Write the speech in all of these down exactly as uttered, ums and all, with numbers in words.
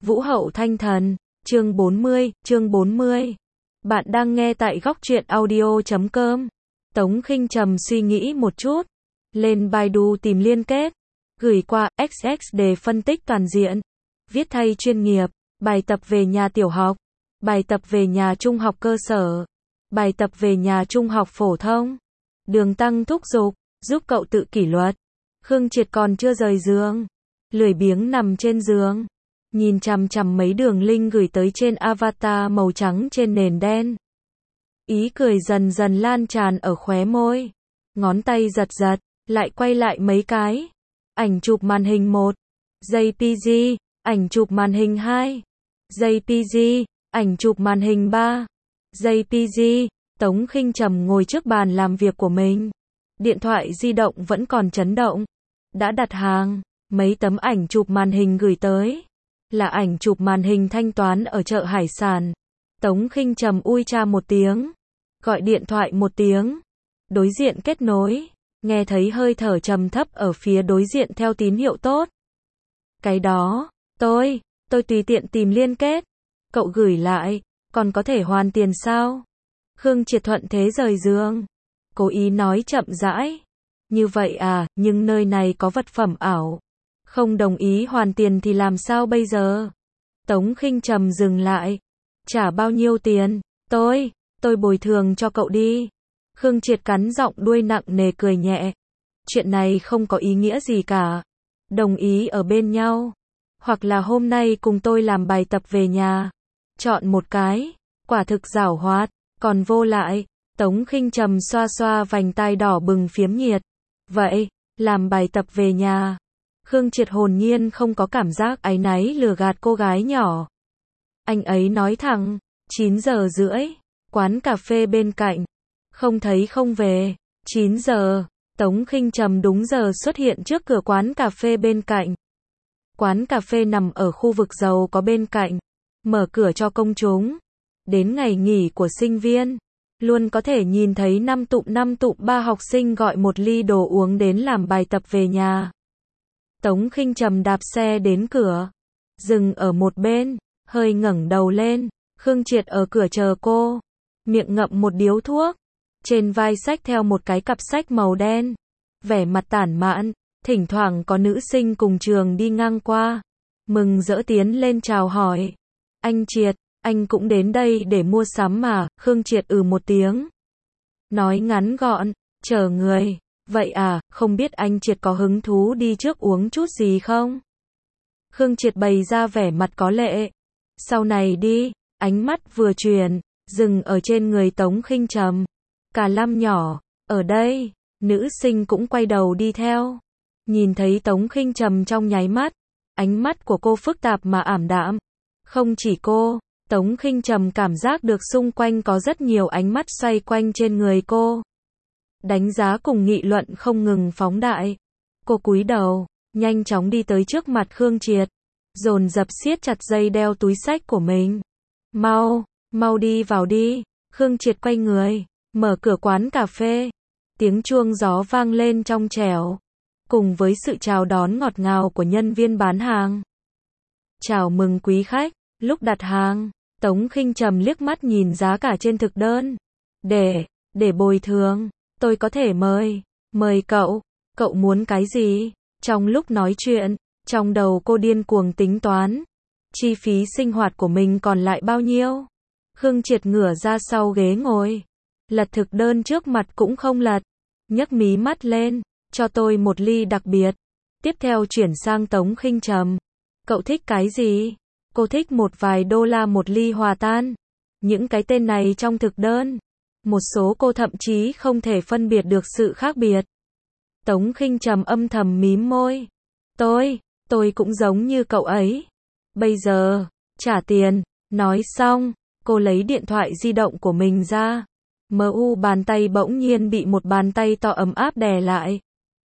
Vũ hậu thanh thần, chương bốn mươi, chương bốn mươi. Bạn đang nghe tại góc truyện audio chấm com. Tống Khinh Trầm suy nghĩ một chút, lên Baidu tìm liên kết, gửi qua ích ích để phân tích toàn diện, viết thay chuyên nghiệp, bài tập về nhà tiểu học, bài tập về nhà trung học cơ sở, bài tập về nhà trung học phổ thông. Đường Tăng thúc giục, giúp cậu tự kỷ luật. Khương Triệt còn chưa rời giường, lười biếng nằm trên giường, nhìn chằm chằm mấy đường link gửi tới trên avatar màu trắng trên nền đen. Ý cười dần dần lan tràn ở khóe môi, ngón tay giật giật, lại quay lại mấy cái. Ảnh chụp màn hình một, jê pê giê, ảnh chụp màn hình hai, jê pê giê, ảnh chụp màn hình ba, jê pê giê. Tống Khinh Trầm ngồi trước bàn làm việc của mình, điện thoại di động vẫn còn chấn động. Đã đặt hàng, mấy tấm ảnh chụp màn hình gửi tới, là ảnh chụp màn hình thanh toán ở chợ hải sản. Tống Khinh Trầm ui cha một tiếng, gọi điện thoại một tiếng, đối diện kết nối, nghe thấy hơi thở trầm thấp ở phía đối diện theo tín hiệu tốt. Cái đó, tôi, tôi tùy tiện tìm liên kết, cậu gửi lại, còn có thể hoàn tiền sao? Khương Triệt thuận thế rời giường, cố ý nói chậm rãi. Như vậy à, nhưng nơi này có vật phẩm ảo. Không đồng ý hoàn tiền thì làm sao bây giờ? Tống Khinh Trầm dừng lại. Trả bao nhiêu tiền? Tôi, tôi bồi thường cho cậu đi. Khương Triệt cắn giọng đuôi nặng nề cười nhẹ. Chuyện này không có ý nghĩa gì cả. Đồng ý ở bên nhau. Hoặc là hôm nay cùng tôi làm bài tập về nhà. Chọn một cái. Quả thực giảo hoạt. Còn vô lại. Tống Khinh Trầm xoa xoa vành tai đỏ bừng phiếm nhiệt. Vậy, làm bài tập về nhà. Khương Triệt hồn nhiên không có cảm giác áy náy lừa gạt cô gái nhỏ. Anh ấy nói thẳng, chín giờ rưỡi, quán cà phê bên cạnh. Không thấy không về. chín giờ, Tống Khinh Trầm đúng giờ xuất hiện trước cửa quán cà phê bên cạnh. Quán cà phê nằm ở khu vực giàu có bên cạnh, mở cửa cho công chúng. Đến ngày nghỉ của sinh viên, luôn có thể nhìn thấy năm tụm năm tụm ba học sinh gọi một ly đồ uống đến làm bài tập về nhà. Tống Khinh Trầm đạp xe đến cửa, dừng ở một bên, hơi ngẩng đầu lên. Khương Triệt ở cửa chờ cô, miệng ngậm một điếu thuốc, trên vai xách theo một cái cặp sách màu đen, vẻ mặt tản mạn. Thỉnh thoảng có nữ sinh cùng trường đi ngang qua, mừng rỡ tiến lên chào hỏi. Anh Triệt, anh cũng đến đây để mua sắm mà? Khương Triệt ừ một tiếng, nói ngắn gọn, chờ người. Vậy à, không biết anh Triệt có hứng thú đi trước uống chút gì không? Khương Triệt bày ra vẻ mặt có lệ. Sau này đi. Ánh mắt vừa chuyển, dừng ở trên người Tống Khinh Trầm. Cả Lam nhỏ, ở đây. Nữ sinh cũng quay đầu đi theo. Nhìn thấy Tống Khinh Trầm trong nháy mắt, ánh mắt của cô phức tạp mà ảm đạm. Không chỉ cô, Tống Khinh Trầm cảm giác được xung quanh có rất nhiều ánh mắt xoay quanh trên người cô. Đánh giá cùng nghị luận không ngừng phóng đại. Cô cúi đầu, nhanh chóng đi tới trước mặt Khương Triệt, dồn dập siết chặt dây đeo túi xách của mình. Mau, mau đi vào đi. Khương Triệt quay người, mở cửa quán cà phê. Tiếng chuông gió vang lên trong trẻo, cùng với sự chào đón ngọt ngào của nhân viên bán hàng. Chào mừng quý khách. Lúc đặt hàng, Tống Khinh Trầm liếc mắt nhìn giá cả trên thực đơn. Để, để bồi thường, tôi có thể mời, mời cậu, cậu muốn cái gì? Trong lúc nói chuyện, trong đầu cô điên cuồng tính toán, chi phí sinh hoạt của mình còn lại bao nhiêu? Khương Triệt ngửa ra sau ghế ngồi, lật thực đơn trước mặt cũng không lật, nhấc mí mắt lên, cho tôi một ly đặc biệt. Tiếp theo chuyển sang Tống Khinh Trầm. Cậu thích cái gì? Cô thích một vài đô la một ly hòa tan. Những cái tên này trong thực đơn, một số cô thậm chí không thể phân biệt được sự khác biệt. Tống Khinh Trầm âm thầm mím môi. Tôi, tôi cũng giống như cậu ấy. Bây giờ, trả tiền. Nói xong, cô lấy điện thoại di động của mình ra. Mờ u bàn tay bỗng nhiên bị một bàn tay to ấm áp đè lại.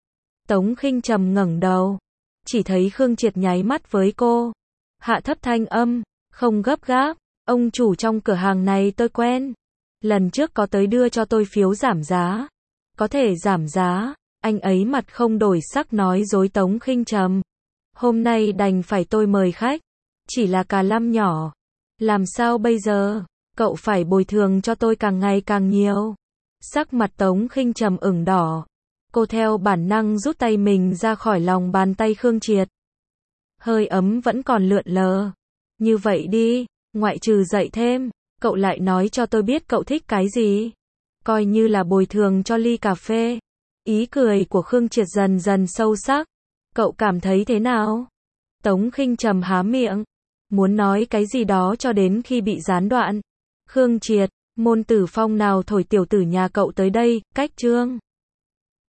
Tống Khinh Trầm ngẩng đầu, chỉ thấy Khương Triệt nháy mắt với cô. Hạ thấp thanh âm, không gấp gáp, ông chủ trong cửa hàng này tôi quen. Lần trước có tới đưa cho tôi phiếu giảm giá. Có thể giảm giá. Anh ấy mặt không đổi sắc nói dối Tống Khinh Trầm. Hôm nay đành phải tôi mời khách. chỉ là cà lăm nhỏ. Làm sao bây giờ? Cậu phải bồi thường cho tôi càng ngày càng nhiều. Sắc mặt Tống Khinh Trầm ửng đỏ. Cô theo bản năng rút tay mình ra khỏi lòng bàn tay Khương Triệt. Hơi ấm vẫn còn lượn lờ. Như vậy đi, ngoại trừ dạy thêm, cậu lại nói cho tôi biết cậu thích cái gì. Coi như là bồi thường cho ly cà phê. Ý cười của Khương Triệt dần dần sâu sắc. Cậu cảm thấy thế nào? Tống Khinh Trầm há miệng, muốn nói cái gì đó cho đến khi bị gián đoạn. Khương Triệt, môn Tử Phong nào thổi tiểu tử nhà cậu tới đây, cách trương.